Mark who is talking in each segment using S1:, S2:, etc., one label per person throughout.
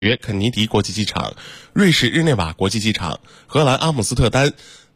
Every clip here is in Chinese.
S1: 肯尼迪国际机场、瑞士日内瓦国际机场、荷兰阿姆斯特丹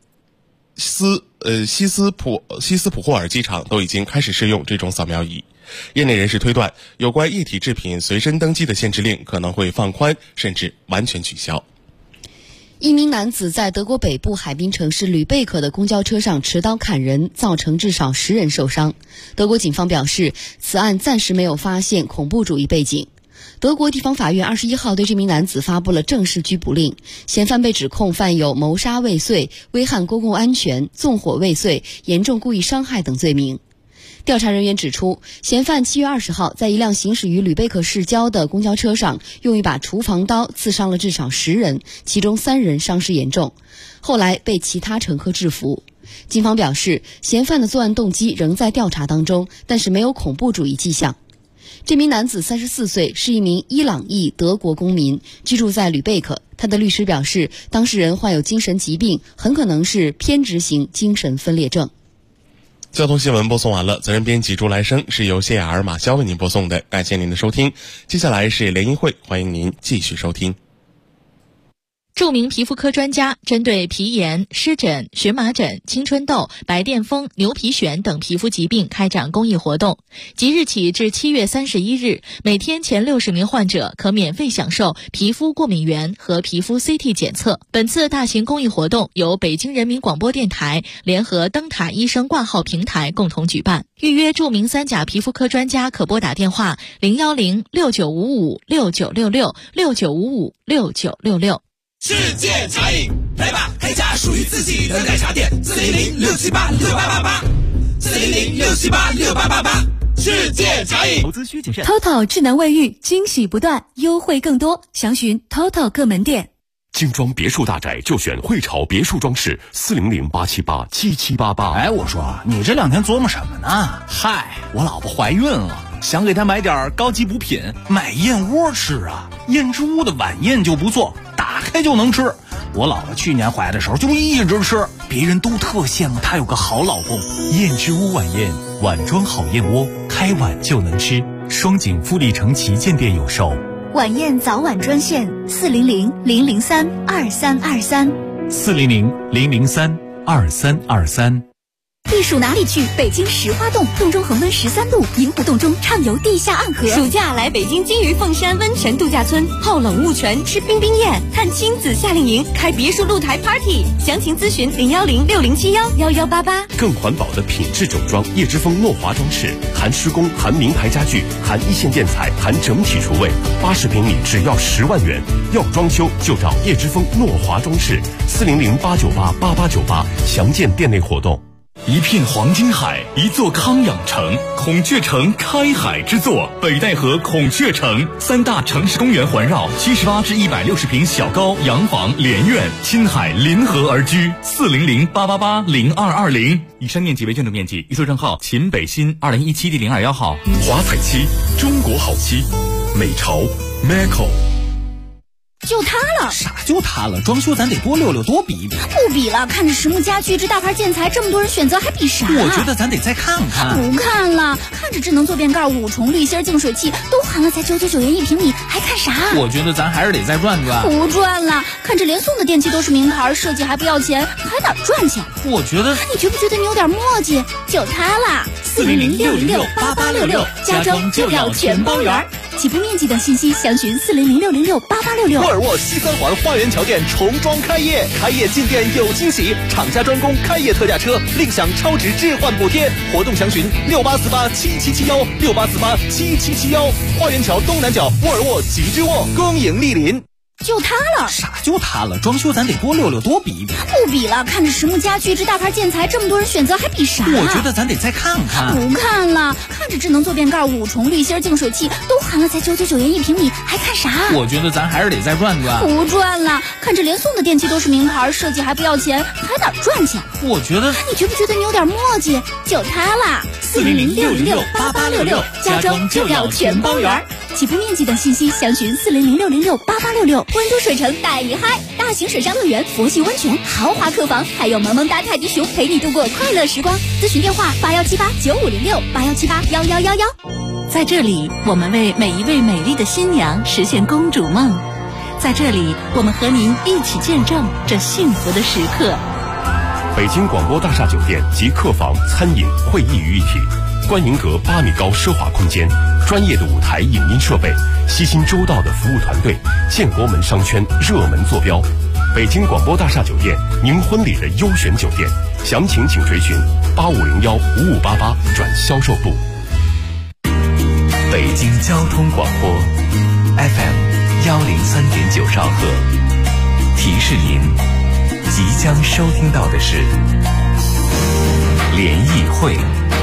S1: 西斯普霍尔机场都已经开始试用这种扫描仪。业内人士推断，有关液体制品随身登机的限制令可能会放宽，甚至完全取消。
S2: 一名男子在德国北部海滨城市吕贝克的公交车上持刀砍人，造成至少10人受伤。德国警方表示，此案暂时没有发现恐怖主义背景。德国地方法院21号对这名男子发布了正式拘捕令，嫌犯被指控犯有谋杀未遂、危害公共安全、纵火未遂、严重故意伤害等罪名。调查人员指出，嫌犯7月20号在一辆行驶于吕贝克市郊的公交车上，用一把厨房刀刺伤了至少10人，其中3人伤势严重，后来被其他乘客制服。警方表示，嫌犯的作案动机仍在调查当中，但是没有恐怖主义迹象。这名男子34岁，是一名伊朗裔德国公民，居住在吕贝克。他的律师表示，当事人患有精神疾病，很可能是偏执型精神分裂症。
S1: 交通新闻播送完了，责任编辑朱来生，是由谢雅尔马肖为您播送的，感谢您的收听。接下来是联谊会，欢迎您继续收听。
S3: 著名皮肤科专家针对皮炎、湿疹、荨麻疹、青春痘、白癜风、牛皮癣等皮肤疾病开展公益活动。即日起至7月31日，每天前60名患者可免费享受皮肤过敏原和皮肤 CT 检测。本次大型公益活动由北京人民广播电台联合灯塔医生挂号平台共同举办。预约著名3甲皮肤科专家可拨打电话0106955696669556966。
S4: 世界茶饮，来吧，开家属于自己的奶茶店，400-678-6888，400-678-6888，世界茶饮。
S5: 投资需谨慎。
S6: TOTO 智能卫浴，惊喜不断，优惠更多，详询 TOTO 各门店。
S7: 精装别墅大宅就选汇潮别墅装饰，400-878-7788。
S5: 哎，我说你这2天琢磨什么呢？嗨，我老婆怀孕了，想给她买点高级补品，买燕窝吃啊。燕之屋的晚宴就不错，打开就能吃。我老婆去年怀的时候就一直吃，别人都特羡慕她有个好老公。
S8: 燕之屋晚宴，晚装好燕窝，开碗就能吃。双井富力城旗舰店有售。
S6: 晚宴早晚专线
S8: 400-003-2323，400-003-2323。
S6: 避暑哪里去？北京石花洞，洞中恒温13度，银湖洞中畅游地下暗河。暑假来北京金鱼凤山温泉度假村，泡冷雾泉，吃冰冰宴，看亲子夏令营，开别墅露台 party。详情咨询010-6071-1188。
S7: 更环保的品质整装，叶之峰诺华装饰，含施工，含名牌家具，含一线建材，含整体厨卫，80平米只要10万元。要装修就找叶之峰诺华装饰，400-898-8898，详见店内活动。
S8: 一片黄金海，一座康养城，孔雀城开海之作，北戴河孔雀城，3大城市公园环绕，78至160平小高洋房连院，亲海临河而居，400-888-0220。以上面积为建筑面积，预售证号秦北新2017第021号。
S7: 华彩漆，中国好漆，美潮 Maco。
S6: 就它了。
S5: 啥就它了？装修咱得多溜溜，多比一比。
S6: 不比了，看着实木家具这大牌建材，这么多人选择，还比啥？
S5: 我觉得咱得再看看。
S6: 不看了，看着智能坐便盖、5重滤芯净水器都含了，才999元1平米，还看啥？
S5: 我觉得咱还是得再转转。
S6: 不转了，看着连送的电器都是名牌，设计还不要钱，还哪赚钱？
S5: 我觉得，
S6: 你觉不觉得你有点磨叽？就它啦，400-606-8866，家装就要全包圆。起步面积等信息详询400-606-8866。
S9: 沃尔沃西3环花园桥店重装开业，开业进店有惊喜，厂家专供开业特价车，另享超值置换补贴。活动详询68487771，68487771。花园桥东南角沃尔沃极致沃，恭迎莅临。
S6: 就它了。
S5: 啥就它了？装修咱得多溜溜，多比一比。
S6: 不比了，看着实木家具这大牌建材，这么多人选择，还比啥？
S5: 我觉得咱得再看看。
S6: 不看了，看着智能坐便盖、5重滤芯净水器都含了，才999元1平米，还看啥？
S5: 我觉得咱还是得再转转。
S6: 不转了，看着连送的电器都是名牌，设计还不要钱，还哪赚钱？
S5: 我觉得，
S6: 你觉不觉得你有点磨叽？就它啦，400-606-8866，家装就要全包圆。起步面积等信息详询400-606-8866。温都水城大一嗨，大型水上乐园、佛系温泉、豪华客房，还有萌萌哒泰迪熊陪你度过快乐时光。咨询电话81789506，81781111。
S10: 在这里，我们为每一位美丽的新娘实现公主梦。
S6: 在这里，我们和您一起见证这幸福的时刻。
S7: 北京广播大厦酒店集客房、餐饮、会议于一体，观迎阁8米高奢华空间，专业的舞台影音设备，悉心周到的服务团队，建国门商圈热门坐标。北京广播大厦酒店，您婚礼的优选酒店，详情请垂询8501-5588转销售部。
S10: 北京交通广播 FM 103.9兆赫，提示您即将收听到的是联谊会。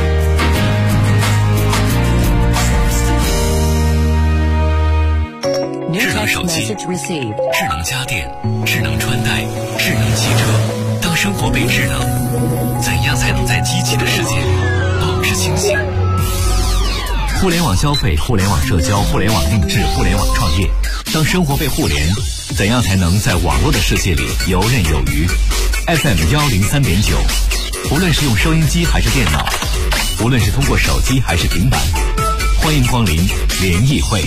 S10: 智能手机、智能家电、智能穿戴、智能汽车，当生活被智能，怎样才能在机器的世界里保持清醒？互联网消费、互联网社交、互联网定制、互联网创业，当生活被互联，怎样才能在网络的世界里游刃有余？ FM 103.9，无论是用收音机还是电脑，无论是通过手机还是平板，欢迎光临联谊会。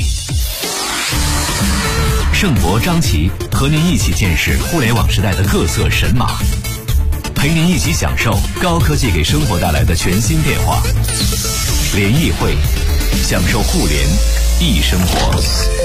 S10: 盛博、张琪和您一起见识互联网时代的各色神马，陪您一起享受高科技给生活带来的全新变化。联谊会，享受互联易生活。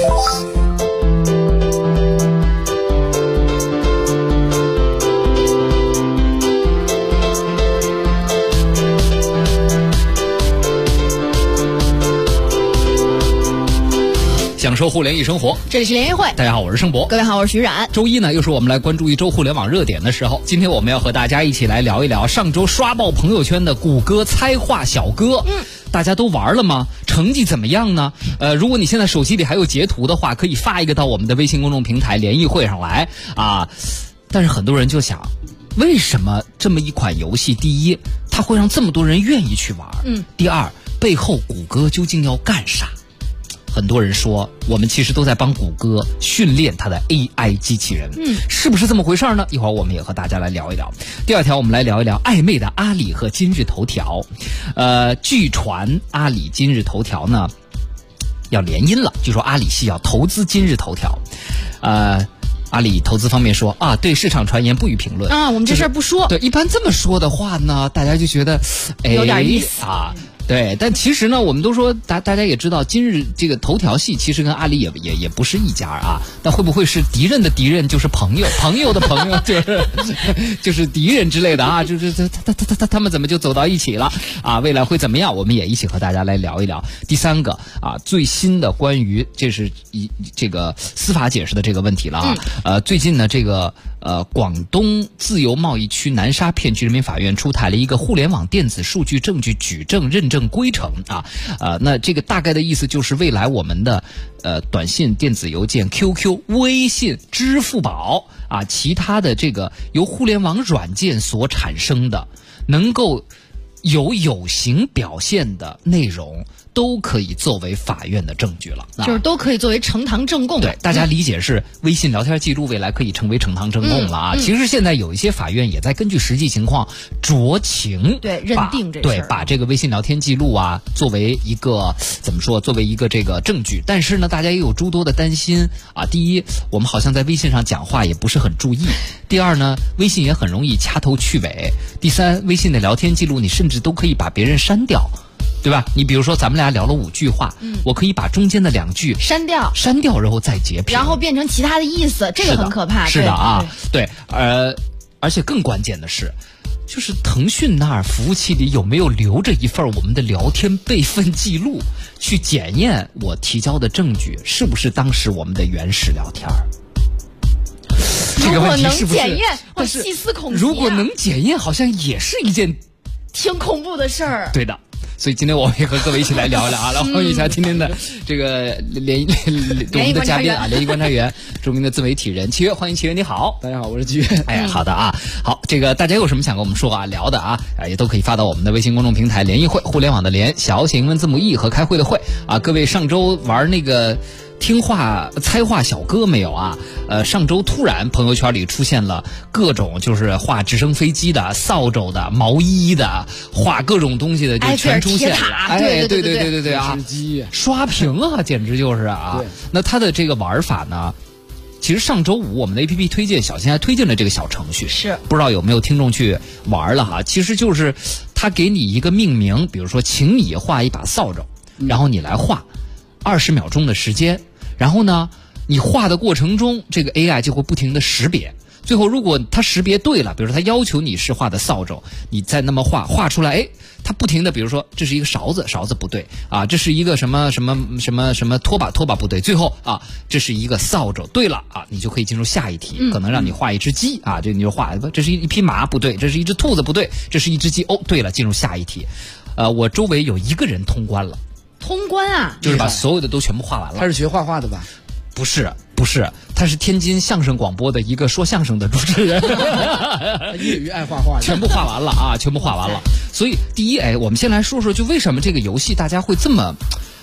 S11: 享受互联易生活，
S2: 这里是联谊会。
S11: 大家好，我是盛博。
S2: 各位好，我是徐冉。
S11: 周一呢，又是我们来关注一周互联网热点的时候。今天我们要和大家一起来聊一聊上周刷爆朋友圈的谷歌猜话小哥。大家都玩了吗？成绩怎么样呢？如果你现在手机里还有截图的话，可以发一个到我们的微信公众平台联谊会上来啊。但是很多人就想，为什么这么一款游戏，第一，它会让这么多人愿意去玩？第二，背后谷歌究竟要干啥？很多人说，我们其实都在帮谷歌训练它的 AI 机器人，是不是这么回事呢？一会儿我们也和大家来聊一聊。第二条，我们来聊一聊暧昧的阿里和今日头条。据传阿里今日头条呢要联姻了，据说阿里系要投资今日头条。阿里投资方面说啊，对市场传言不予评论啊，
S2: 我们这事儿不说。
S11: 对，一般这么说的话呢，大家就觉得
S2: 有点意思
S11: 啊。对，但其实呢，我们都说大家也知道，今日这个头条系其实跟阿里也不是一家啊。但会不会是敌人的敌人就是朋友，朋友的朋友就是敌人之类的啊？就是他们怎么就走到一起了啊？未来会怎么样？我们也一起和大家来聊一聊。第三个啊，最新的关于这个司法解释的这个问题了啊。最近呢，这个广东自由贸易区南沙片区人民法院出台了一个互联网电子数据证据举证认证规程啊。那这个大概的意思就是，未来我们的短信、电子邮件、QQ、微信、支付宝啊，其他的这个由互联网软件所产生的能够有形表现的内容，都可以作为法院的证据了，
S2: 就是都可以作为呈堂证供。
S11: 对，大家理解是微信聊天记录未来可以成为呈堂证供了啊。其实现在有一些法院也在根据实际情况酌情
S2: 认定这事儿，
S11: 对，把这个微信聊天记录啊作为一个怎么说，作为一个这个证据。但是呢，大家也有诸多的担心啊。第一，我们好像在微信上讲话也不是很注意；第二呢，微信也很容易掐头去尾；第三，微信的聊天记录你甚至都可以把别人删掉。对吧？你比如说咱们俩聊了5句话，我可以把中间的2句删掉，然后再截屏，
S2: 然后变成其他的意思，这个很可怕。
S11: 是的啊，对，而且更关键的是，就是腾讯那儿服务器里有没有留着一份我们的聊天备份记录，去检验我提交的证据是不是当时我们的原始聊天。这个问题是不是？
S2: 如果能检验，我细思恐极。
S11: 如果能检验，好像也是一件
S2: 挺恐怖的事儿。
S11: 对的。所以今天我们也和各位一起来聊一聊啊，来欢迎一下今天的这个我们的嘉宾啊，联谊观察员，著名的自媒体人契约，欢迎契约，你好。
S12: 大家好，我是契约。
S11: 哎，好的啊，好，这个大家有什么想跟我们说啊、聊的啊，也都可以发到我们的微信公众平台联谊会，互联网的联，小写英文字母 E 和开会的会啊。各位上周玩那个听话猜话小哥没有啊？上周突然朋友圈里出现了各种就是画直升飞机的、扫帚的、毛衣的，画各种东西的，就全出现了。
S2: 哎，
S11: 对啊！刷屏啊，简直就是啊！那它的这个玩法呢， 其实上周五我们的 APP 推荐，小新还推荐了这个小程序，
S2: 是
S11: 不知道有没有听众去玩了哈？其实就是他给你一个命名，比如说，请你画一把扫帚，然后你来画，20秒钟的时间，然后呢，你画的过程中，这个 AI 就会不停的识别。最后，如果它识别对了，比如说它要求你是画的扫帚，你再那么画出来，它不停的，比如说这是一个勺子不对啊，这是一个什么拖把不对，最后啊，这是一个扫帚，对了啊，你就可以进入下一题，可能让你画一只鸡啊，这你就画，这是一匹马不对，这是一只兔子不对，这是一只鸡，对了，进入下一题。我周围有一个人通关了，
S2: 通关啊，
S11: 就是把所有的都全部画完了。
S12: 他是学画画的吧？
S11: 不是，他是天津相声广播的一个说相声的主持人，
S12: 业余爱画画，
S11: 全部画完了啊，全部画完了。所以第一，我们先来说说，就为什么这个游戏大家会这么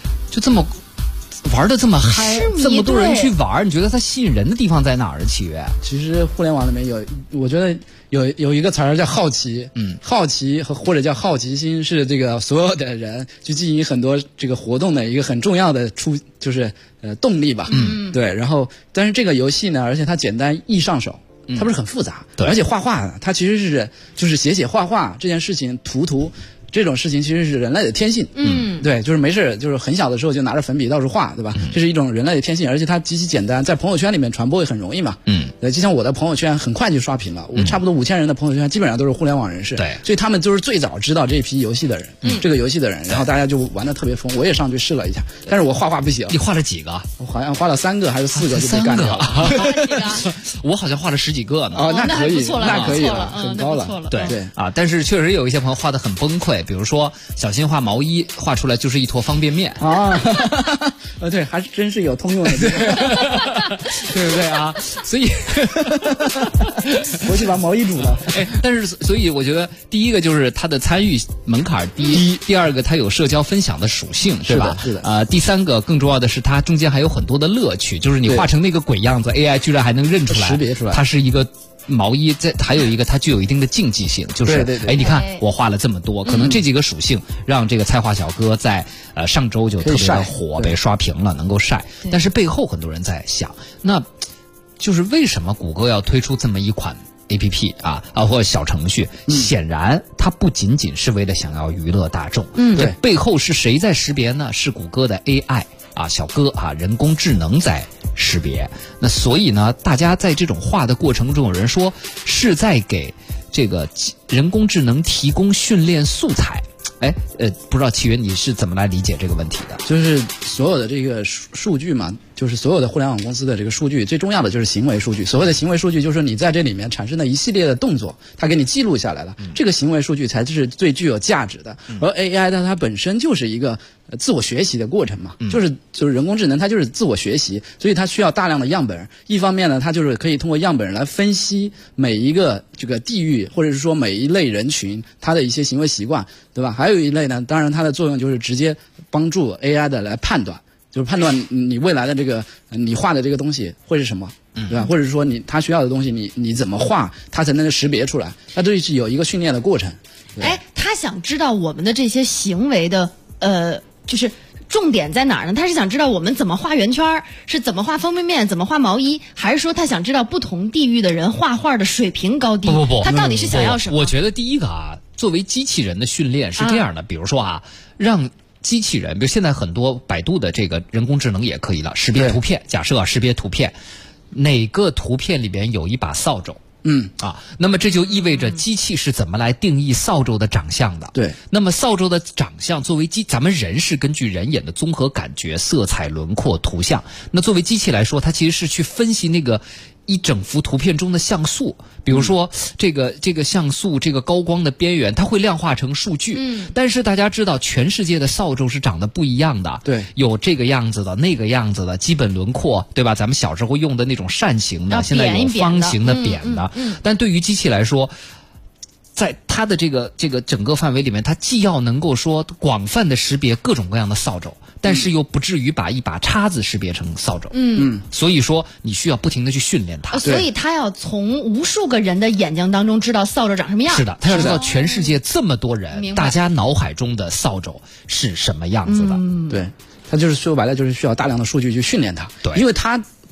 S11: 玩的这么嗨，这么多人去玩，你觉得它吸引人的地方在哪儿？契约？
S12: 其实互联网里面我觉得有一个词儿叫好奇，好奇或者叫好奇心是这个所有的人去进行很多这个活动的一个很重要的动力吧，对。然后，但是这个游戏呢，而且它简单易上手，它不是很复杂，而且画画它其实就是写画画这件事情，涂这种事情其实是人类的天性，对，就是没事，就是很小的时候就拿着粉笔到处画，对吧？这是一种人类的天性，而且它极其简单，在朋友圈里面传播也很容易嘛，对，就像我的朋友圈很快就刷屏了，我差不多5000人的朋友圈基本上都是互联网人士，对，所以他们就是最早知道这批游戏的人，这个游戏的人，然后大家就玩得特别疯，我也上去试了一下，但是我画不行。
S11: 你画了几个？
S12: 我好像画了3个还是4个就被干掉了，
S11: 我好像画了10几个呢。
S12: 那可以，
S2: 那
S12: 可以了，很高了，
S11: 对啊，但是确实有一些朋友画得很崩溃。比如说小新画毛衣，画出来就是一坨方便面
S12: 啊！对，还是真是有通用的，
S11: 对不对啊？所以
S12: 回去把毛衣煮了。
S11: 但是所以我觉得第一个就是它的参与门槛低，第二个它有社交分享的属性，对吧？
S12: 是的。
S11: 第三个更重要的是它中间还有很多的乐趣，就是你画成那个鬼样子 ，AI 居然还能认出来，
S12: 识别出来，
S11: 它是一个毛衣。还有一个它具有一定的竞技性，就是你看我画了这么多，可能这几个属性让这个菜画小哥在上周就特别的火，被刷屏了，能够晒。但是背后很多人在想，那就是为什么谷歌要推出这么一款 APP 或者小程序？显然它不仅仅是为了想要娱乐大众，对，背后是谁在识别呢？是谷歌的 AI。小哥人工智能在识别。那所以呢，大家在这种画的过程中，有人说是在给这个人工智能提供训练素材。不知道契约你是怎么来理解这个问题的？
S12: 就是所有的这个数据嘛，就是所有的互联网公司的这个数据，最重要的就是行为数据。所谓的行为数据，就是你在这里面产生的一系列的动作，它给你记录下来了，这个行为数据才是最具有价值的。而 AI 呢，它本身就是一个自我学习的过程嘛，就是人工智能，它就是自我学习，所以它需要大量的样本。一方面呢，它就是可以通过样本来分析每一个这个地域，或者是说每一类人群它的一些行为习惯，对吧？还有一类呢，当然它的作用就是直接帮助 AI 的来判断，就是判断你未来的这个你画的这个东西会是什么，对吧？或者是说他需要的东西你怎么画，它才能识别出来。它这是有一个训练的过程。
S2: 他想知道我们的这些行为的就是重点在哪儿呢？他是想知道我们怎么画圆圈，是怎么画方便面，怎么画毛衣，还是说他想知道不同地域的人画画的水平高低？
S11: 不，
S2: 他到底是想要什么？
S11: 我觉得第一个作为机器人的训练是这样的，比如说让机器人，比如现在很多百度的这个人工智能也可以了，识别图片。假设识别图片，哪个图片里边有一把扫帚？那么这就意味着机器是怎么来定义扫帚的长相的？
S12: 对，
S11: 那么扫帚的长相作为咱们人是根据人眼的综合感觉、色彩、轮廓、图像。那作为机器来说，它其实是去分析那个一整幅图片中的像素，比如说这个像素，这个高光的边缘，它会量化成数据。但是大家知道，全世界的扫帚是长得不一样的，
S12: 对，
S11: 有这个样子的，那个样子的，基本轮廓，对吧？咱们小时候用的那种扇形的，现在有方形的、扁的。但对于机器来说，在它的这个整个范围里面，它既要能够说广泛的识别各种各样的扫帚，但是又不至于把一把叉子识别成扫帚。所以说你需要不停的去训练它。
S2: 所以它要从无数个人的眼睛当中知道扫帚长什么样。
S11: 是的，它要知道全世界这么多人，大家脑海中的扫帚是什么样子的。
S12: 对，它就是说白了就是需要大量的数据去训练它。
S11: 对，
S12: 因为它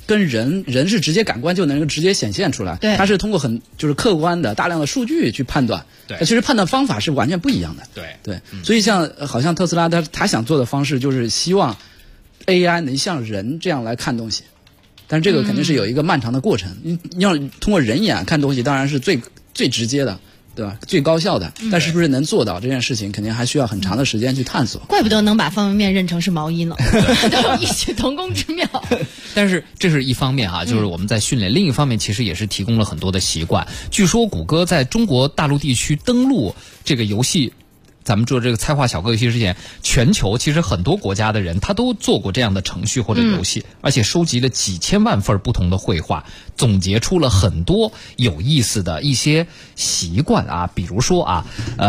S12: 跟人是直接感官就能够直接显现出来，
S2: 对，
S12: 它是通过就是客观的大量的数据去判断，
S11: 对，
S12: 其实判断方法是完全不一样的，
S11: 对，
S12: 所以好像特斯拉他想做的方式就是希望 AI 能像人这样来看东西，但是这个肯定是有一个漫长的过程，你要通过人眼看东西，当然是最直接的。对吧？最高效的，但是不是能做到这件事情，肯定还需要很长的时间去探索。
S2: 怪不得能把方便面认成是毛衣呢，都有异曲同工之妙。
S11: 但是这是一方面哈，就是我们在训练；另一方面，其实也是提供了很多的习惯。据说谷歌在中国大陆地区登陆这个游戏。咱们做这个猜画小哥游戏之前，全球其实很多国家的人他都做过这样的程序或者游戏，而且收集了几千万份不同的绘画，总结出了很多有意思的一些习惯啊，比如说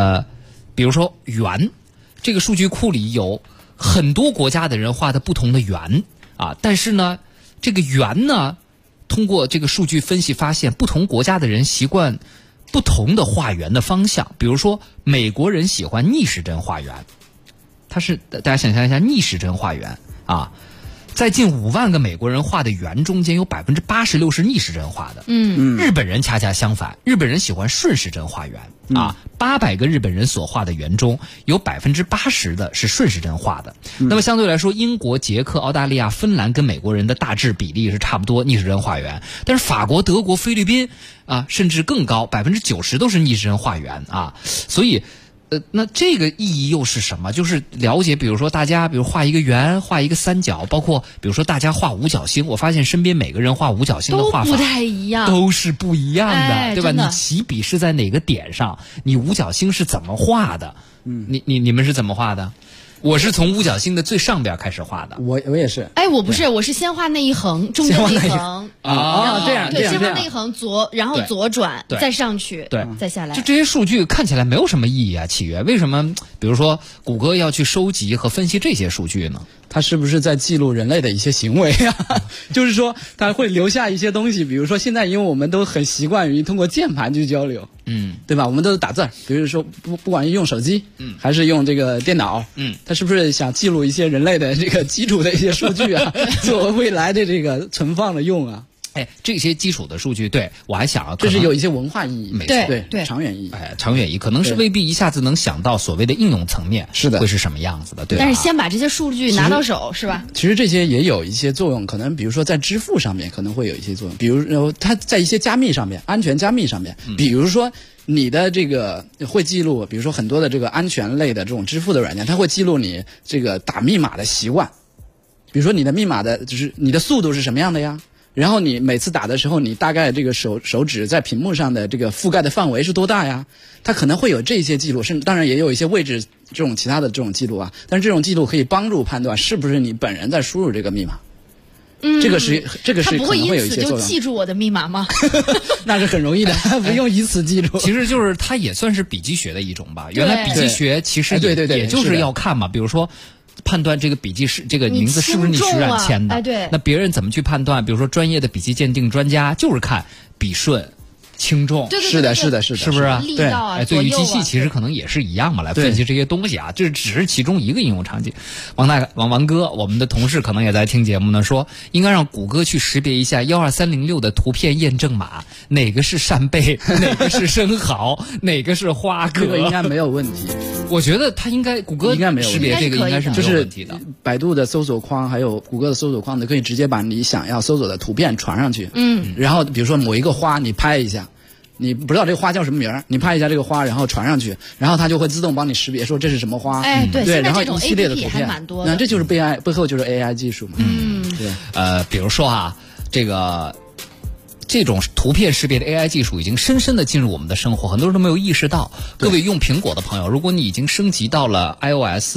S11: 圆，这个数据库里有很多国家的人画的不同的圆啊，但是呢，这个圆呢，通过这个数据分析发现，不同国家的人习惯不同的画圆的方向，比如说美国人喜欢逆时针画圆，大家想象一下逆时针画圆啊，在近5万个美国人画的圆中间有86%是逆时针画的，日本人恰恰相反，日本人喜欢顺时针画圆啊，800个日本人所画的圆中有80%的是顺时针画的，那么相对来说，英国、捷克、澳大利亚、芬兰跟美国人的大致比例是差不多逆时针画圆，但是法国、德国、菲律宾啊，甚至更高，90%都是逆时针画圆啊，所以。那这个意义又是什么？就是了解，比如说大家，比如画一个圆，画一个三角，包括比如说大家画五角星，我发现身边每个人画五角星的画法
S2: 都不太一样，
S11: 都是不一样的，对吧？你起笔是在哪个点上？你五角星是怎么画的？你们是怎么画的？我是从五角星的最上边开始画的，
S12: 我也是。
S2: 哎，我不是，我是先画那一横，中间那一横
S12: 啊，这样，
S2: 对，先画那一横然后左转，再上去，
S11: 对，
S2: 再下来。
S11: 就这些数据看起来没有什么意义啊，启源，为什么？比如说，谷歌要去收集和分析这些数据呢？
S12: 它是不是在记录人类的一些行为啊？就是说，它会留下一些东西，比如说现在因为我们都很习惯于通过键盘去交流，对吧？我们都是打字，比如说不管是用手机，还是用这个电脑，它是不是想记录一些人类的这个基础的一些数据啊，作为未来的这个存放的用啊？
S11: 哎，这些基础的数据，对我还想啊，
S12: 这是有一些文化意义，
S11: 没错，
S12: 对，长远意义，
S11: 长远意义可能是未必一下子能想到所谓的应用层面
S12: 是的
S11: 会是什么样子的，对吧？
S2: 但是先把这些数据拿到手，是吧？
S12: 其实这些也有一些作用，可能比如说在支付上面可能会有一些作用，比如它在一些加密上面，安全加密上面，比如说你的这个会记录，比如说很多的这个安全类的这种支付的软件，它会记录你这个打密码的习惯，比如说你的密码的就是你的速度是什么样的呀？然后你每次打的时候，你大概这个手指在屏幕上的这个覆盖的范围是多大呀？它可能会有这些记录，甚至当然也有一些位置这种其他的这种记录啊。但是这种记录可以帮助判断是不是你本人在输入这个密码。这个是
S2: 他不会
S12: 可能会有一
S2: 因此就
S12: 些作用。
S2: 记住我的密码吗？
S12: 那是很容易的，不用以此记住。
S11: 其实就是它也算是笔迹学的一种吧。原来笔迹学其实也就是要看嘛，比如说。判断这个笔记是这个名字是不是你实染签的？
S2: 哎，对。
S11: 那别人怎么去判断？比如说专业的笔记鉴定专家就是看笔顺、轻重。
S2: 对，
S12: 是的，
S11: 是不是啊？
S2: 力道啊，
S11: 对于机器其实可能也是一样嘛，来分析这些东西啊，这只是其中一个应用场景。王哥，我们的同事可能也在听节目呢，说应该让谷歌去识别一下12306的图片验证码，哪个是扇贝，哪个是生蚝，哪个是花蛤，
S12: 这个应该没有问题。
S11: 我觉得它谷歌
S12: 应该没有
S11: 识别这个应该是没有问题的。
S12: 百度的搜索框还有谷歌的搜索框，你可以直接把你想要搜索的图片传上去。然后比如说某一个花，你拍一下，你不知道这个花叫什么名儿，你拍一下这个花，然后传上去，然后它就会自动帮你识别说这是什么花。
S2: 哎，
S12: 对，然后一系列的图片，
S2: 那
S12: 这就是背后就是 AI 技术嘛。对。
S11: 比如说啊，这种图片识别的 AI 技术已经深深的进入我们的生活，很多人都没有意识到。各位用苹果的朋友，如果你已经升级到了 iOS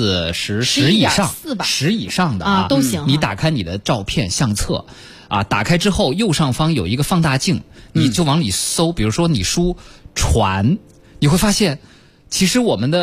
S11: 10以上的啊，
S2: 都行。
S11: 你打开你的照片相册啊，打开之后右上方有一个放大镜，你就往里搜，比如说你输船，你会发现其实我们的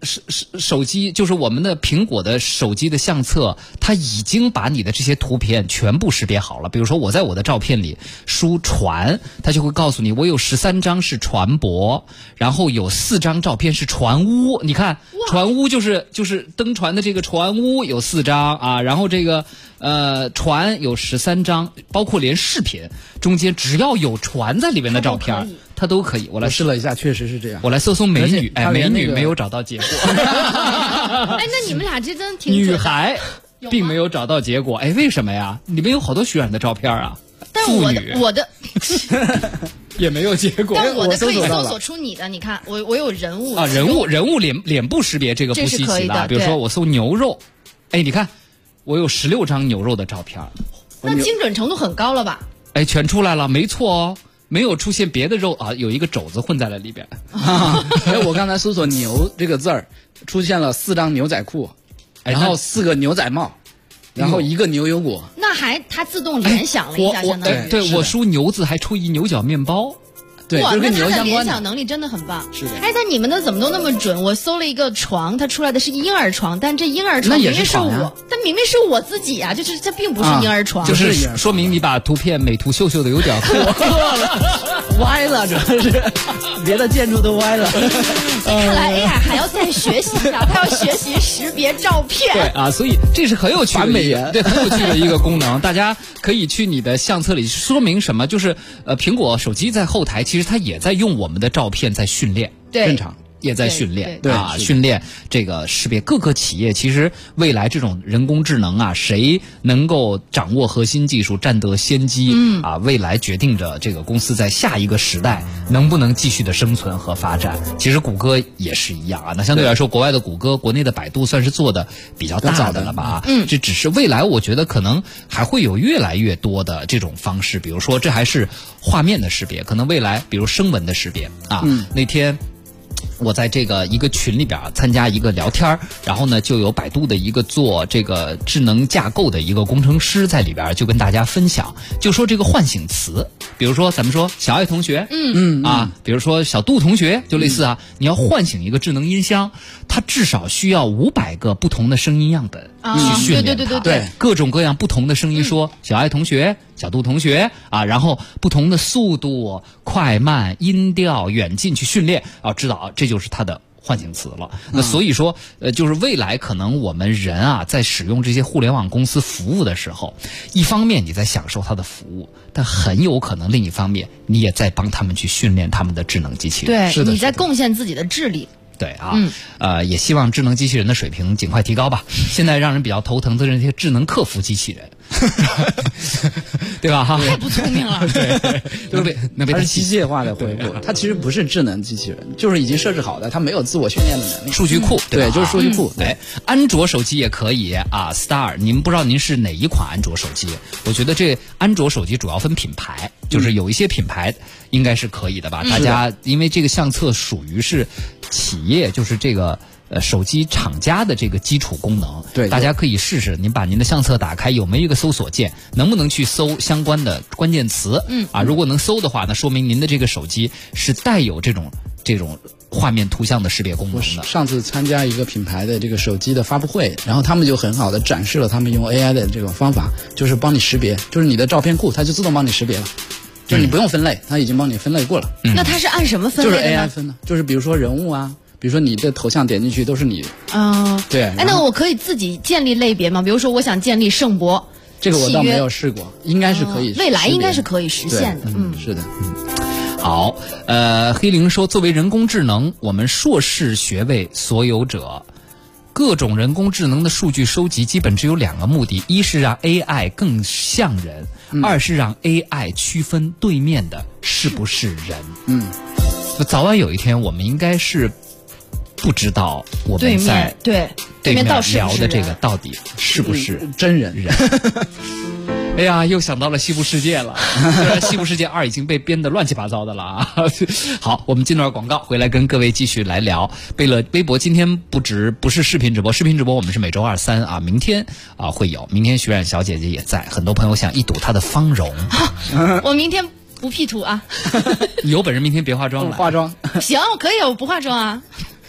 S11: 手机，就是我们的苹果的手机的相册，它已经把你的这些图片全部识别好了。比如说我在我的照片里输船，它就会告诉你我有13张是船舶，然后有4张照片是船坞。你看船坞就是登船的这个船坞有4张啊，然后这个船有13张，包括连视频中间只要有船在里面的照片它都可以。我
S12: 试了一下，确实是这样。
S11: 我来搜美女，美女没有找到结果。
S2: 哎，那你们俩这真挺
S11: 女孩并没有找到结果。哎，为什么呀？里面有好多渲染的照片啊。
S2: 但我的
S11: 也没有结果。
S2: 但我的可以搜索出你的，你看我有人物
S11: 啊，人物脸部识别这个不稀奇的。比如说我搜牛肉，哎，你看我有16张牛肉的照片。
S2: 那精准程度很高了吧？
S11: 哎，全出来了，没错哦。没有出现别的肉啊，有一个肘子混在了里边。
S12: 哎，我刚才搜索牛这个字儿，出现了4张牛仔裤，然后4个牛仔帽，然后1个牛油果。
S2: 那它自动联想了一下，相当于
S11: 对我输牛字还出一牛角面包。
S12: 对，
S2: 哇，
S12: 就是跟牛
S2: 那它的
S12: 相关
S2: 联想能力真的很棒。
S12: 是的。
S2: 哎，但你们的怎么都那么准？我搜了一个床，它出来的是婴儿床，但这婴儿床明明是我，但明明是我自己啊，就是它并不是婴儿床，
S11: 就是说明你把图片美图秀秀的有点过
S12: 了，歪了，主要是别的建筑都歪了。
S2: 看来 AI 还要再学习一下，它要学习识别照片。
S11: 对啊，所以这是很有趣的对，很有趣的一个功能。大家可以去你的相册里，说明什么？就是苹果手机在后台其实它也在用我们的照片在训练，
S2: 对，
S12: 正常。
S11: 也在训练啊，训练这个识别。各个企业其实未来这种人工智能啊，谁能够掌握核心技术，占得先机啊，未来决定着这个公司在下一个时代能不能继续的生存和发展。其实谷歌也是一样啊。那相对来说，国外的谷歌，国内的百度算是做的比较大的了吧？这只是未来，我觉得可能还会有越来越多的这种方式。比如说，这还是画面的识别，可能未来比如声纹的识别啊。那天我在这个一个群里边参加一个聊天，然后呢就有百度的一个做这个智能架构的一个工程师在里边就跟大家分享，就说这个唤醒词，比如说咱们说小爱同学，比如说小杜同学，就类似啊，你要唤醒一个智能音箱，它至少需要500个不同的声音样本去训练它，
S2: 对，
S11: 各种各样不同的声音说小爱同学、小杜同学啊，然后不同的速度、快慢、音调、远近去训练啊，知道啊，这就是它的唤醒词了。那所以说，就是未来可能我们人啊，在使用这些互联网公司服务的时候，一方面你在享受它的服务，但很有可能另一方面你也在帮他们去训练他们的智能机器人。
S2: 对，你在贡献自己的智力。
S11: 对啊，也希望智能机器人的水平尽快提高吧。现在让人比较头疼的是那些智能客服机器人，对吧？
S2: 太不聪明了，
S11: 对，那被
S12: 它是机械化的回复，它其实不是智能机器人，就是已经设置好的，它没有自我训练的能力。
S11: 数据库，
S12: 对，就是数据库。
S11: 对，安卓手机也可以啊 ，Star， 您不知道您是哪一款安卓手机？我觉得这安卓手机主要分品牌，就是有一些品牌应该是可以的吧？大家因为这个相册属于是企业，就是这个手机厂家的这个基础功能，
S12: 对，
S11: 大家可以试试。您把您的相册打开，有没有一个搜索键，能不能去搜相关的关键词？如果能搜的话，那说明您的这个手机是带有这种画面图像的识别功能的。
S12: 上次参加一个品牌的这个手机的发布会，然后他们就很好的展示了他们用 AI 的这种方法，就是帮你识别，就是你的照片库，它就自动帮你识别了。就是你不用分类，它已经帮你分类过了。
S2: 那它是按什么分类的呢？
S12: 就是 AI 分的，就是比如说人物啊，比如说你的头像点进去都是你。对。
S2: 哎，那我可以自己建立类别吗？比如说我想建立圣博，
S12: 这个我倒没有试过，应该是可以。
S2: 未来应该是可以实现的。
S12: 是的。
S11: 好，黑灵说，作为人工智能，我们硕士学位所有者，各种人工智能的数据收集基本只有2个目的：一是让 AI 更像人，二是让 AI 区分对面的是不是人。早晚有一天，我们应该是不知道我们在对面聊的这个到底是不是
S12: 真人。
S11: 哎呀，又想到了西部世界了。西部世界2已经被编得乱七八糟的了啊！好，我们进段广告，回来跟各位继续来聊。微博今天不是视频直播，视频直播我们是每周2、3啊，明天啊会有，明天徐冉小姐姐也在，很多朋友想一睹她的芳容。
S2: 我明天不 P 图啊。
S11: 有本事明天别化妆了。
S12: 化妆。
S2: 行，我可以，我不化妆啊。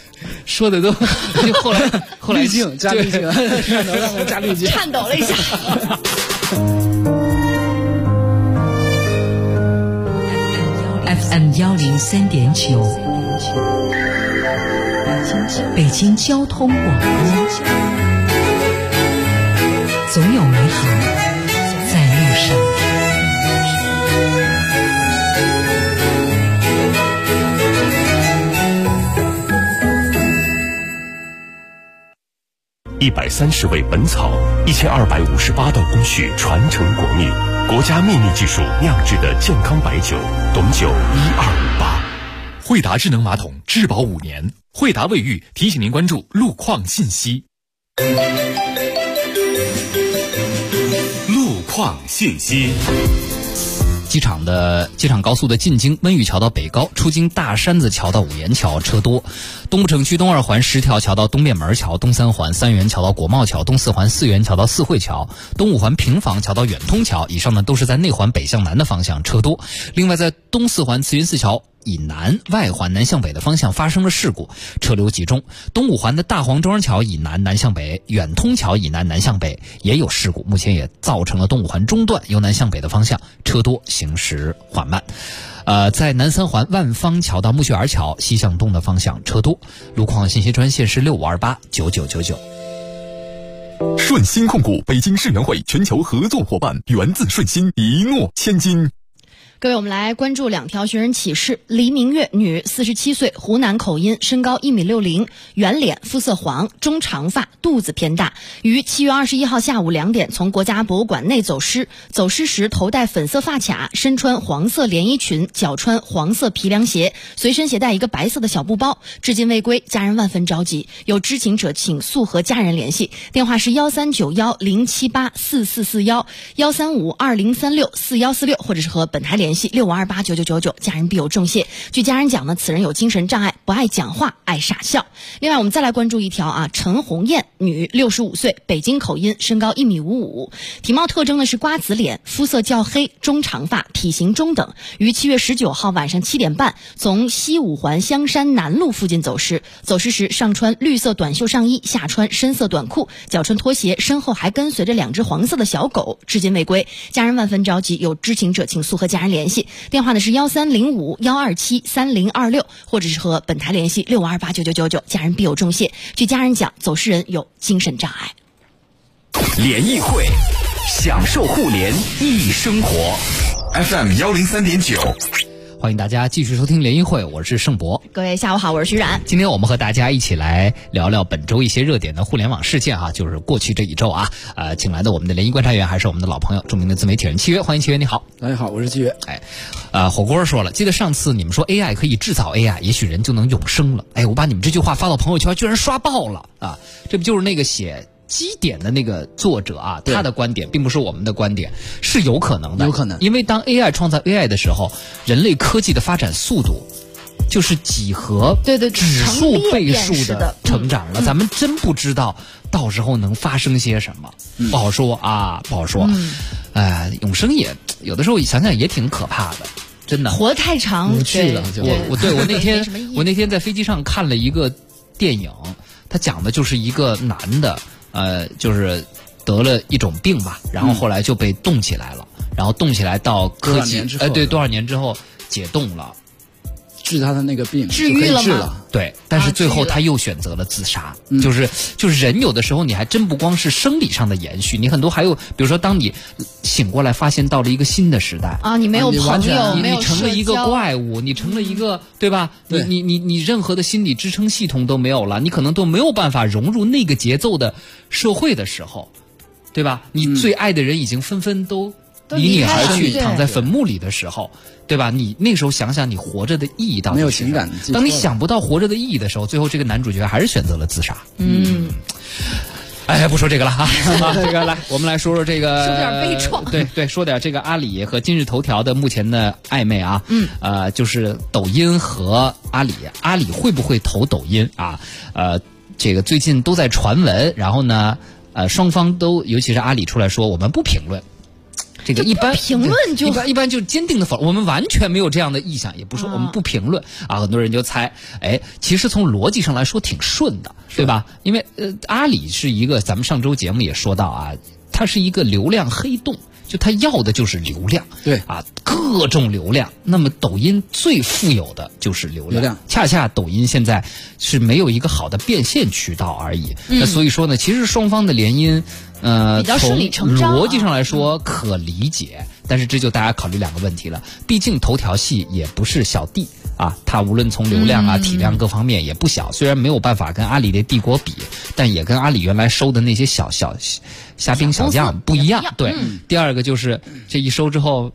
S11: 说的都后来
S12: 滤镜加滤镜，看到让加滤镜，
S2: 颤抖了一下。
S13: FM 103.9，北京交通广播，总有美好在路上。
S7: 130味本草，1258道工序传承国秘，国家秘密技术酿制的健康白酒，董酒1258。
S8: 惠达智能马桶质保5年，惠达卫浴提醒您关注路况信息。
S7: 路况信息。
S11: 机场高速的进京温榆桥到北高，出京大山子桥到五沿桥车多。东部城区东二环10条桥到东便门桥，东三环3元桥到国贸桥，东四环4元桥到四惠桥，东五环平房桥到远通桥。以上呢都是在内环北向南的方向车多。另外在东四环慈云寺桥以南外环南向北的方向发生了事故，车流集中。东五环的大黄庄桥以南南向北，远通桥以南南向北也有事故，目前也造成了东五环中段由南向北的方向车多，行驶缓慢。在南三环万方桥到木樨园桥西向东的方向车多。路况信息专线是65289999。
S8: 顺鑫控股北京世园会全球合作伙伴，源自顺鑫，一诺千金。
S2: 各位，我们来关注2条寻人启事。黎明月，女，47岁，湖南口音，身高1.60米，圆脸，肤色黄，中长发，肚子偏大。于7月21号下午2点从国家博物馆内走失，走失时头戴粉色发卡，身穿黄色连衣裙，脚穿黄色皮凉鞋，随身携带一个白色的小布包，至今未归，家人万分着急。有知情者请速和家人联系，电话是1391078444113520364146，或者是和本台联系65289999，家人必有重谢。据家人讲呢，此人有精神障碍，不爱讲话，爱傻笑。另外我们再来关注一条啊，陈红艳，女，65岁，北京口音，身高1.55米，体貌特征呢是瓜子脸，肤色较黑，中长发，体型中等。于7月19号晚上7点半从西五环香山南路附近走失，走失时上穿绿色短袖上衣，下穿深色短裤，脚穿拖鞋，身后还跟随着2只黄色的小狗，至今未归，家人万分着急，有知情者请速和家人联系，电话呢是1305-127-3026，或者是和本台联系65289999，家人必有重谢。据家人讲，走失人有精神障碍。
S9: 联谊会，享受互联易生活。FM 103.9，
S11: 欢迎大家继续收听联谊会，我是盛博。
S2: 各位下午好，我是徐冉。
S11: 今天我们和大家一起来聊聊本周一些热点的互联网事件啊，就是过去这一周啊，请来的我们的联谊观察员还是我们的老朋友，著名的自媒体人契约，欢迎契约，你好。
S12: 大家好，我是契约。
S11: 火锅说了，记得上次你们说 AI 可以制造 AI， 也许人就能永生了。我把你们这句话发到朋友圈，居然刷爆了啊！这不就是那个写基点的那个作者啊，他的观点并不是我们的观点，是有可能的，
S12: 有可能，
S11: 因为当 AI 创造 AI 的时候，人类科技的发展速度就是几何指数倍数的成长了，咱们真不知道到时候能发生些什么，不好说啊，不好说。永生也有的时候想想也挺可怕的，真的
S2: 活太长
S12: 无趣了。
S11: 我那天在飞机上看了一个电影，他讲的就是一个男的，就是得了一种病吧，然后后来就被冻起来了，然后冻起来到科技多少年之后解冻了，
S12: 治他的那个病，
S2: 治愈了吗？
S11: 对，但是最后他又选择了自杀。就是人有的时候你还真不光是生理上的延续，你很多还有，比如说当你醒过来发现到了一个新的时代
S2: 啊，你没有朋友，
S11: 你成了一个怪物，你成了一个对吧？你任何的心理支撑系统都没有了，你可能都没有办法融入那个节奏的社会的时候，对吧？你最爱的人已经纷纷都离你而去，躺在坟墓里的时候，对吧？你那时候想想，你活着的意义到底是什么？没有情感。当你想不到活着的意义的时候，最后这个男主角还是选择了自杀。不说这个了哈。这个来，我们来说说这个，
S2: 说点悲怆。
S11: 对，说点这个阿里和今日头条的目前的暧昧啊。就是抖音和阿里会不会投抖音啊？这个最近都在传闻，然后呢，双方都尤其是阿里出来说我们不评论。 这个一般
S2: 评论就
S11: 一般就坚定的否，我们完全没有这样的意向，也不是我们不评论啊。很多人就猜，其实从逻辑上来说挺顺的，对吧？因为阿里是一个，咱们上周节目也说到啊，它是一个流量黑洞。就他要的就是流量，
S12: 对
S11: 啊，各种流量。那么抖音最富有的就是流量，恰恰抖音现在是没有一个好的变现渠道而已。那所以说呢，其实双方的联姻，
S2: 比较顺理成章，
S11: 逻辑上来说可理解，但是这就大家考虑两个问题了。毕竟头条系也不是小弟啊，它无论从流量啊、体量各方面也不小。虽然没有办法跟阿里的帝国比，但也跟阿里原来收的那些小虾兵小将不一样。对，第二个就是这一收之后，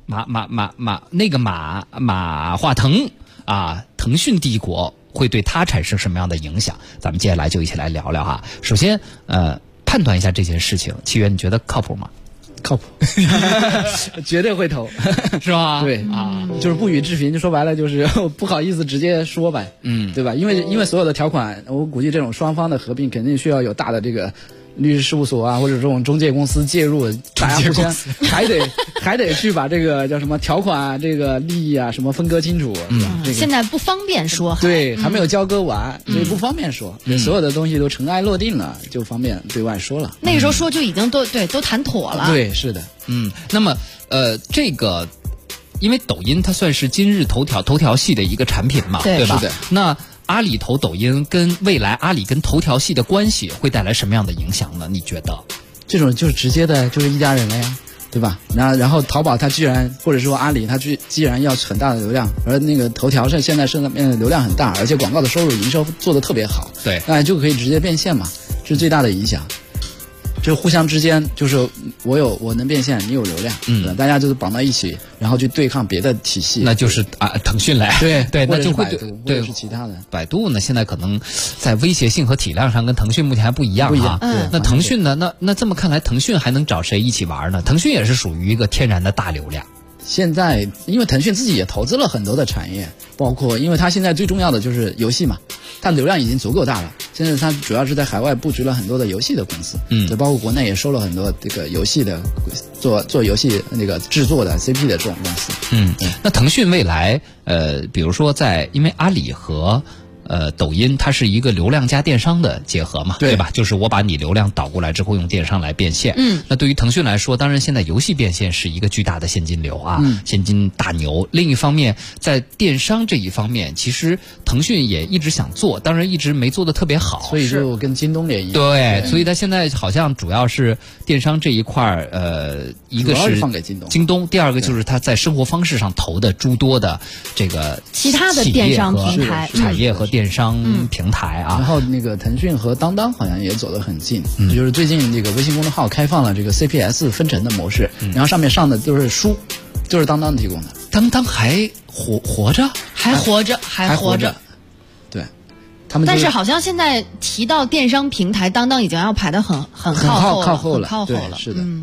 S11: 马化腾啊，腾讯帝国会对它产生什么样的影响？咱们接下来就一起来聊聊哈。首先，判断一下这件事情，奇源你觉得靠谱吗？
S12: 靠谱，绝对会投，
S11: 是吧？
S12: 对啊，就是不予置评，就说白了就是不好意思直接说呗，对吧？因为所有的条款，我估计这种双方的合并肯定需要有大的这个律师事务所啊，或者这种中介公司介入，大家互相还得去把这个叫什么条款啊、这个利益啊什么分割清楚。
S2: 现在不方便说，
S12: 对，还没有交割完，所以不方便说。所有的东西都尘埃落定了，就方便对外说了。
S2: 那个时候说就已经都谈妥了。
S12: 对，是的，
S11: 那么这个，因为抖音它算是今日头条系的一个产品嘛，对吧？
S12: 是的。
S11: 那阿里投抖音跟未来阿里跟头条系的关系会带来什么样的影响呢？你觉得？
S12: 这种就是直接的，就是一家人了呀，对吧？然后淘宝它居然，或者说阿里它既然要很大的流量，而那个头条现在流量很大，而且广告的收入营收做得特别好，
S11: 对，
S12: 那就可以直接变现嘛，这是最大的影响。就互相之间，就是我能变现，你有流量，大家就是绑到一起，然后去对抗别的体系，
S11: 那就是腾讯来，
S12: 对，
S11: 那就会
S12: 对是其他的。
S11: 百度呢，现在可能在威胁性和体量上跟腾讯目前还不一样哈。那腾讯呢？那这么看来，腾讯还能找谁一起玩呢？腾讯也是属于一个天然的大流量。
S12: 现在因为腾讯自己也投资了很多的产业，包括因为它现在最重要的就是游戏嘛，它流量已经足够大了。现在它主要是在海外布局了很多的游戏的公司，就包括国内也收了很多这个游戏的做游戏那个制作的 CP 的这种公司。
S11: 那腾讯未来比如说因为阿里和抖音它是一个流量加电商的结合嘛，对吧？就是我把你流量导过来之后，用电商来变现。那对于腾讯来说，当然现在游戏变现是一个巨大的现金流啊，现金大牛。另一方面，在电商这一方面，其实腾讯也一直想做，当然一直没做得特别好，
S12: 所以就跟京东联姻。
S11: 对，所以它现在好像主要是电商这一块一个是
S12: 放给
S11: 京东，第二个就是它在生活方式上投的诸多的这个
S2: 其他的电商平台、
S11: 产业和电商平台啊。
S12: 然后那个腾讯和当当好像也走得很近，就是最近这个微信公众号开放了这个 CPS 分成的模式，然后上面上的都是书，就是当当提供的。
S11: 当当还活着，
S2: 还活着。
S12: 对，他们。
S2: 但是好像现在提到电商平台，当当已经要排得很靠后了。
S12: 是的。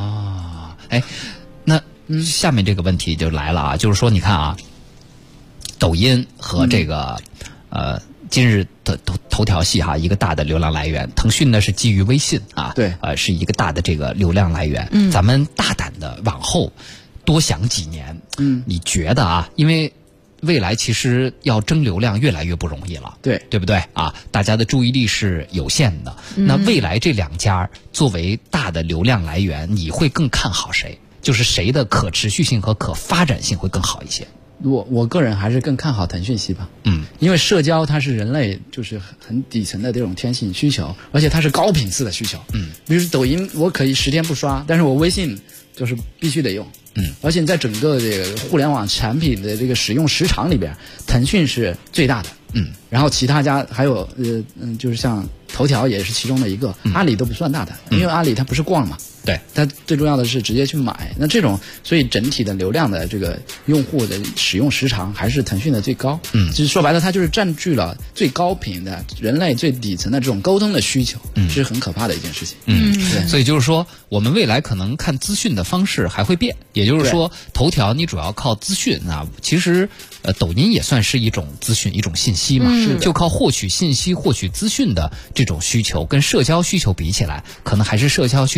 S11: 那下面这个问题就来了啊，就是说你看啊，抖音和这个今日的头条系哈，一个大的流量来源。腾讯呢是基于微信啊，
S12: 对，
S11: 是一个大的这个流量来源。咱们大胆的往后多想几年，你觉得啊，因为未来其实要争流量越来越不容易了，对不对啊？大家的注意力是有限的。那未来这两家作为大的流量来源，你会更看好谁？就是谁的可持续性和可发展性会更好一些？
S12: 我个人还是更看好腾讯系吧，因为社交它是人类就是很底层的这种天性需求，而且它是高频次的需求，比如抖音我可以10天不刷，但是我微信就是必须得用，而且在整个这个互联网产品的这个使用时长里边，腾讯是最大的，然后其他家还有就是像头条也是其中的一个，阿里都不算大的，因为阿里它不是逛嘛。
S11: 对，
S12: 它最重要的是直接去买，那这种所以整体的流量的这个用户的使用时长还是腾讯的最高，就是说白了，它就是占据了最高频的人类最底层的这种沟通的需求，是很可怕的一件事情。
S11: 对，所以就是说，我们未来可能看资讯的方式还会变，也就是说，头条你主要靠资讯啊，其实抖音也算是一种资讯、一种信息嘛，就靠获取信息、获取资讯的这种需求，跟社交需求比起来，可能还是社交需求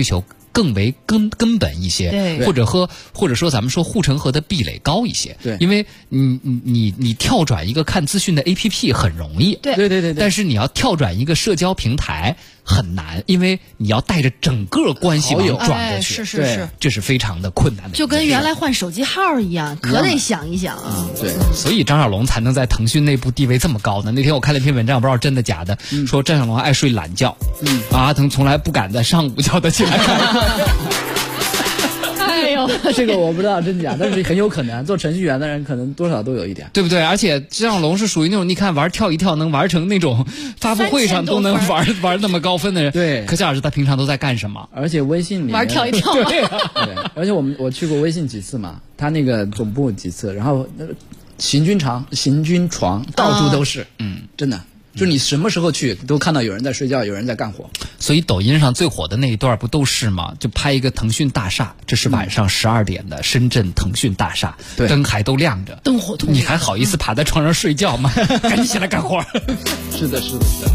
S11: 更为根本一些，
S2: 对，
S11: 或者说咱们说护城河的壁垒高一些，
S12: 对，
S11: 因为你跳转一个看资讯的 APP 很容易，
S12: 对，
S11: 但是你要跳转一个社交平台很难，因为你要带着整个关系网转过去，
S2: 是，
S11: 这是非常的困难的，
S2: 就跟原来换手机号一样，可得想一想啊。
S12: 对，
S11: 所以张小龙才能在腾讯内部地位这么高呢。那天我看了一篇文章，不知道真的假的，说张小龙爱睡懒觉，阿腾从来不敢在上午叫他起来看。
S2: 哎呦，
S12: 这个我不知道真假，但是很有可能做程序员的人可能多少都有一点，
S11: 对不对？而且张小龙是属于那种你看玩跳一跳能玩成那种发布会上都能玩那么高分的人，
S12: 对，
S11: 可想而知他平常都在干什么。
S12: 而且微信里面
S2: 玩跳一跳，
S12: 对，而且我去过微信几次嘛，他那个总部几次，然后行军床到处都是，真的。就是你什么时候去都看到有人在睡觉，有人在干活。
S11: 所以抖音上最火的那一段不都是吗？就拍一个腾讯大厦，这是晚上12点的深圳腾讯大厦，灯还都亮着，
S2: 灯火通明，
S11: 你还好意思趴在床上睡觉吗？赶紧起来干活。
S12: 是的。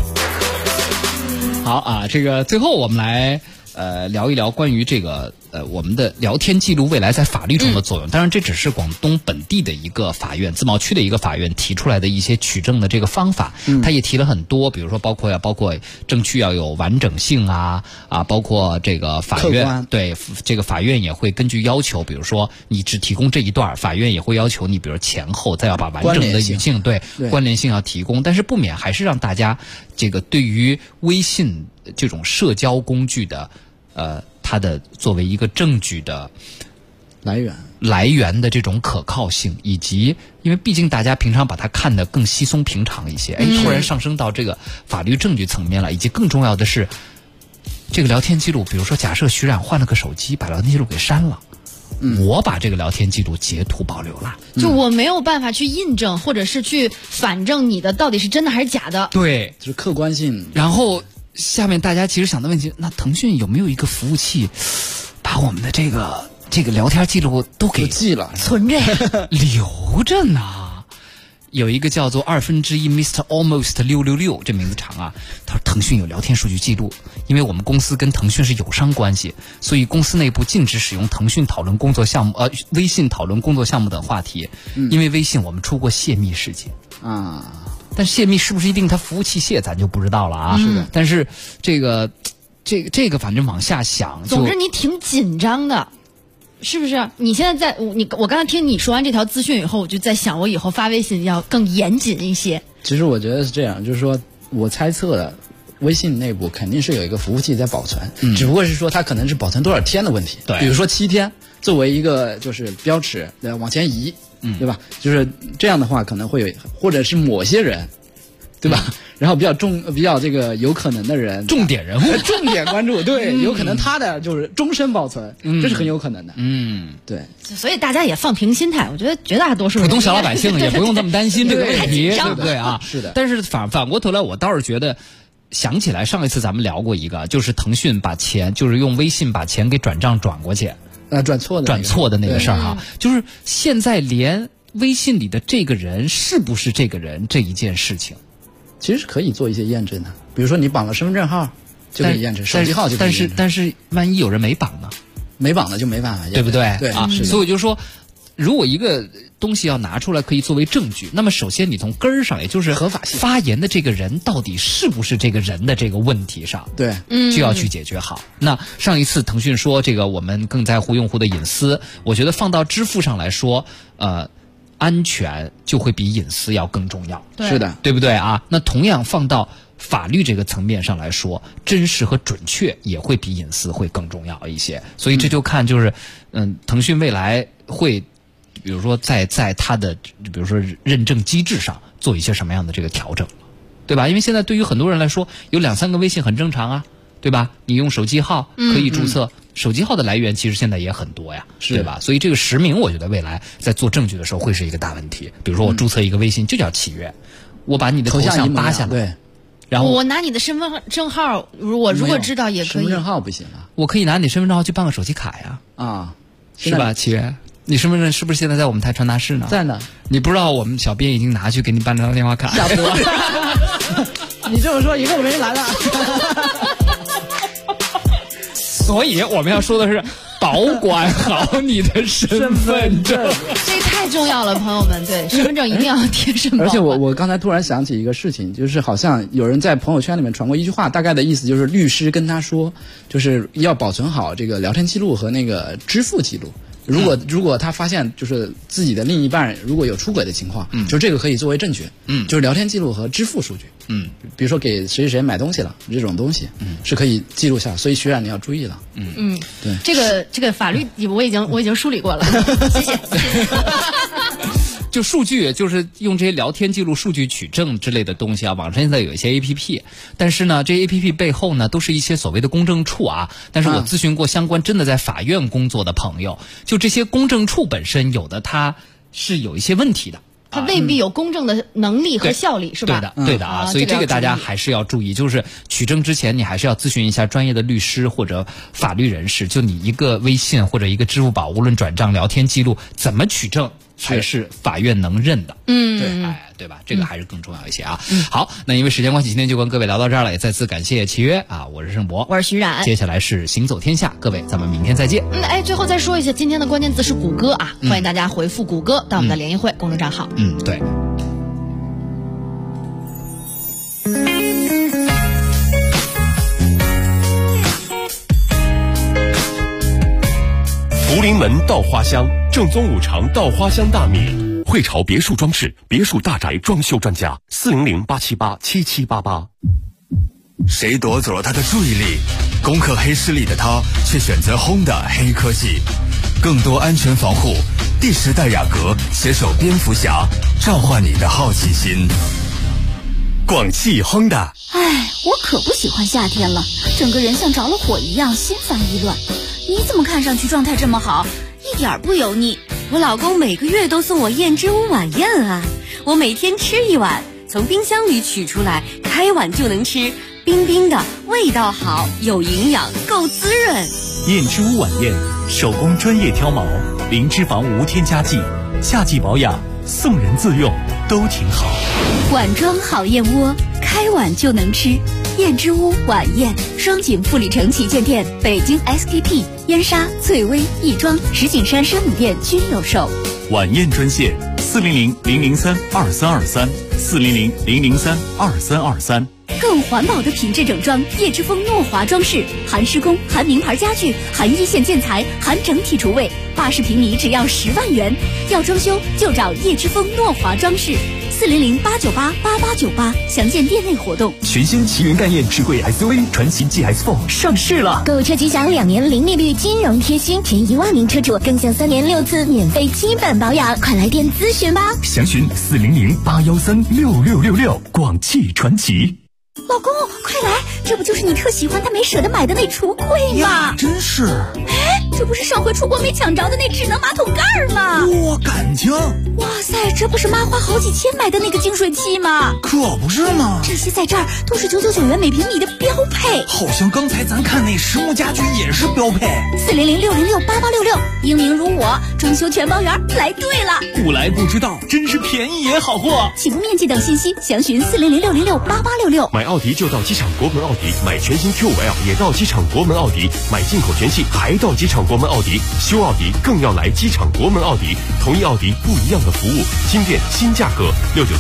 S11: 好啊，这个最后我们来聊一聊关于这个我们的聊天记录未来在法律中的作用。当然这只是广东本地的一个法院，自贸区的一个法院提出来的一些取证的这个方法，他也提了很多，比如说包括证据要有完整性啊，包括这个法院对这个法院也会根据要求，比如说你只提供这一段，法院也会要求你比如前后再要把完整的语境对关联性要提供，但是不免还是让大家这个对于微信这种社交工具的它的作为一个证据的来源的这种可靠性，以及因为毕竟大家平常把它看得更稀松平常一些，突然上升到这个法律证据层面了，以及更重要的是这个聊天记录，比如说假设徐冉换了个手机把聊天记录给删了，我把这个聊天记录截图保留了，
S2: 就我没有办法去印证或者是去反证你的到底是真的还是假的，
S11: 对，
S12: 就是客观性。
S11: 然后下面大家其实想的问题，那腾讯有没有一个服务器把我们的这个聊天记录都给
S12: 记了
S2: 存着
S11: 留着呢？有一个叫做1/2 Mr. Almost 666，这名字长啊。他说腾讯有聊天数据记录，因为我们公司跟腾讯是友商关系，所以公司内部禁止使用腾讯讨论工作项目微信讨论工作项目等话题，因为微信我们出过泄密事件啊。但泄密是不是一定它服务器泄，咱就不知道了啊。
S12: 是的，
S11: 但是这个反正往下想，
S2: 总之你挺紧张的。是不是？你现在我刚才听你说完这条资讯以后，我就在想，我以后发微信要更严谨一些。
S12: 其实我觉得是这样，就是说我猜测的，微信内部肯定是有一个服务器在保存，只不过是说它可能是保存多少天的问题。
S11: 对，
S12: 比如说7天作为一个就是标尺往前移，对吧？就是这样的话可能会有，或者是某些人，对吧？然后比较这个有可能的人，
S11: 重点人物，
S12: 重点关注，对，有可能他的就是终身保存，这是很有可能的。对。
S2: 所以大家也放平心态，我觉得绝大多数
S11: 普通小老百姓也不用这么担心这个问题，对不对啊？
S12: 是的。
S11: 但是反过头来，我倒是觉得，想起来上一次咱们聊过一个，就是腾讯把钱，就是用微信把钱给转账转过去，
S12: 转错
S11: 的那个事儿哈，就是现在连微信里的这个人是不是这个人这一件事情。
S12: 其实是可以做一些验证的，比如说你绑了身份证号就可以验证，手机号就可以验证。
S11: 但是万一有人没绑呢？
S12: 没绑的就没办法验证，
S11: 对不对？
S12: 对啊，
S11: 所以我就说，如果一个东西要拿出来可以作为证据，那么首先你从根儿上，也就是
S12: 合法性
S11: 发言的这个人到底是不是这个人的这个问题上，
S12: 对，
S11: 就要去解决好。那上一次腾讯说这个我们更在乎用户的隐私，我觉得放到支付上来说，安全就会比隐私要更重要，
S12: 是的，
S11: 对不对啊？那同样放到法律这个层面上来说，真实和准确也会比隐私会更重要一些。所以这就看就是，腾讯未来会，比如说在它的比如说认证机制上做一些什么样的这个调整，对吧？因为现在对于很多人来说，有2-3个微信很正常啊，对吧？你用手机号可以注册。手机号的来源其实现在也很多呀，对吧？所以这个实名，我觉得未来在做证据的时候会是一个大问题。比如说我注册一个微信就叫契约，我把你的头像扒下来，
S12: 对，
S2: 然后我拿你的身份证号，我如果知道也可以。
S12: 身份证号不行啊，
S11: 我可以拿你身份证号去办个手机卡呀，是吧？契约，你身份证是不是现在在我们台传达室呢？
S12: 在呢。
S11: 你不知道我们小编已经拿去给你办张电话卡，
S12: 吓死我！你这么说，以后没人来了。
S11: 所以我们要说的是保管好你的身份证，
S2: 这太重要了，朋友们。对，身份证一定要贴身保管。
S12: 而且我刚才突然想起一个事情，就是好像有人在朋友圈里面传过一句话，大概的意思就是律师跟他说，就是要保存好这个聊天记录和那个支付记录。如果他发现就是自己的另一半如果有出轨的情况，就这个可以作为证据，就是聊天记录和支付数据，比如说给谁谁买东西了这种东西，是可以记录下，所以学长你要注意了，
S2: 对，这个法律我已经梳理过了，谢谢。
S11: 就数据，就是用这些聊天记录数据取证之类的东西啊，网上现在有一些 APP， 但是呢，这 APP 背后呢都是一些所谓的公证处啊。但是我咨询过相关真的在法院工作的朋友，就这些公证处本身有的它是有一些问题的。
S2: 他未必有公证的能力和效力，是吧？
S11: 对的啊，所以这个大家还是要注意，就是取证之前你还是要咨询一下专业的律师或者法律人士。就你一个微信或者一个支付宝，无论转账、聊天记录，怎么取证才是法院能认的？对吧？这个还是更重要一些啊。好，那因为时间关系，今天就跟各位聊到这儿了，也再次感谢契约啊，我是盛博，
S2: 我是徐冉，
S11: 接下来是行走天下，各位咱们明天再见。
S2: 最后再说一下今天的关键词是谷歌啊，欢迎大家回复谷歌到我们的联谊会公众账号。
S11: 对。
S7: 福临门稻花香，正宗五常稻花香大米。汇潮别墅装饰，别墅大宅装修专家，400-878-7788。
S14: 谁夺走了他的注意力？攻克黑势力的他，却选择 Honda 黑科技，更多安全防护。第10代雅阁携手蝙蝠侠，召唤你的好奇心。广汽 Honda。
S6: 我可不喜欢夏天了，整个人像着了火一样，心烦意乱。你怎么看上去状态这么好，一点不油腻？
S15: 我老公每个月都送我燕之屋晚宴啊，我每天吃一碗，从冰箱里取出来，开碗就能吃，冰冰的，味道好，有营养，够滋润。
S16: 燕之屋晚宴，手工专业挑毛，零脂肪无添加剂，夏季保养，送人自用都挺好。
S6: 碗装好燕窝，开碗就能吃。燕之屋晚宴，双井富力城旗舰店、北京 SKP、燕莎、翠微、亦庄、石景山生母店均有售。
S16: 晚宴专线400-003-2323，400-003-2323。
S6: 更环保的品质整装，叶之峰诺华装饰，含施工、含名牌家具、含一线建材、含整体厨卫，80平米只要10万元。要装修就找叶之峰诺华装饰，400-898-8898，详见店内活动。
S16: 全新奇云概念智慧 SUV 传祺 GS4 上市了，
S17: 购车即享2年零利率金融贴心，前1万名车主更享3年6次免费基本保养，快来电咨询吧。
S16: 详询400-813-6666，广汽传祺。
S6: 老公，快来！这不就是你特喜欢但没舍得买的那橱柜吗？
S5: 真是！
S6: 这不是上回出国没抢着的那智能马桶盖吗？
S5: 哇，感情！
S6: 哇塞，这不是妈花好几千买的那个净水器吗？
S5: 可不是吗？
S6: 这些在这儿都是999元每平米的标配。
S5: 好像刚才咱看那实木家具也是标配。
S6: 400-606-8866，英明如我，装修全包圆，来对了。
S16: 不来不知道，真是便宜也好货。
S6: 起步面积等信息详询400-606-8866。
S7: 买奥迪就到机场国门奥迪，买全新 Q5L 也到机场国门奥迪，买进口全系还到机场国门奥迪，修奥迪更要来机场国门奥迪。同一奥迪不一样的服务，新店新价格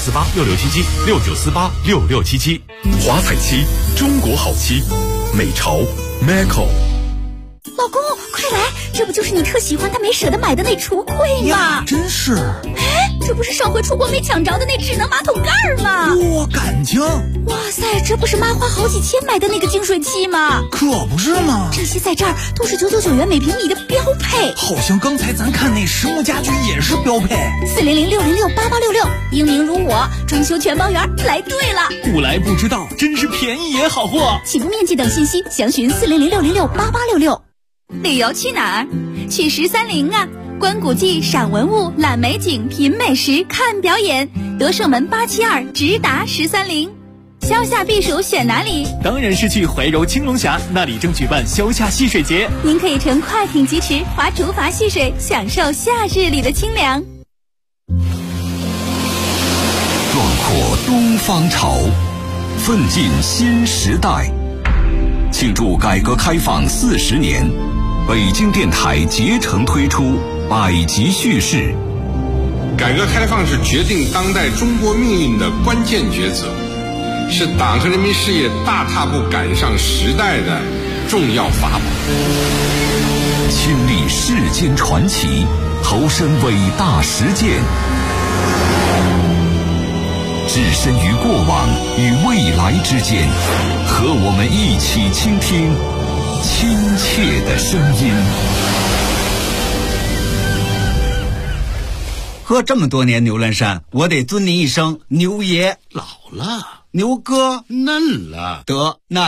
S7: ，69486677，69486677。
S14: 华彩漆，中国好漆，美潮 Macco。
S6: 老公，快来！这不就是你特喜欢但没舍得买的那橱柜吗？
S5: 真是！
S6: 这不是上回出国没抢着的那智能马桶盖吗？
S5: 哇，感情！
S6: 哇塞，这不是妈花好几千买的那个净水器吗？
S5: 可不是吗？
S6: 这些在这儿都是999元每平米的标配。
S5: 好像刚才咱看那实木家具也是标配。
S6: 400-606-8866，英明如我，装修全包圆，来对了。
S16: 不来不知道，真是便宜也好货。
S6: 起步面积等信息详询400-606-8866。旅游去哪儿？去13陵啊！观古迹、赏文物、览美景、品美食、看表演。德胜门872直达13陵。消夏避暑选哪里？
S16: 当然是去怀柔青龙峡，那里正举办消夏戏水节。
S6: 您可以乘快艇疾驰，划竹筏戏水，享受夏日里的清凉。
S14: 壮阔东方潮，奋进新时代。 庆祝改革开放40年，北京电台竭诚推出百集叙事。
S18: 改革开放是决定当代中国命运的关键抉择，是党和人民事业大踏步赶上时代的重要法宝。
S14: 亲历世间传奇，投身伟大实践，置身于过往与未来之间，和我们一起倾听亲切的声音。
S19: 喝这么多年牛栏山，我得尊您一声牛爷。
S20: 老了，
S19: 牛哥
S20: 嫩了，
S19: 得那。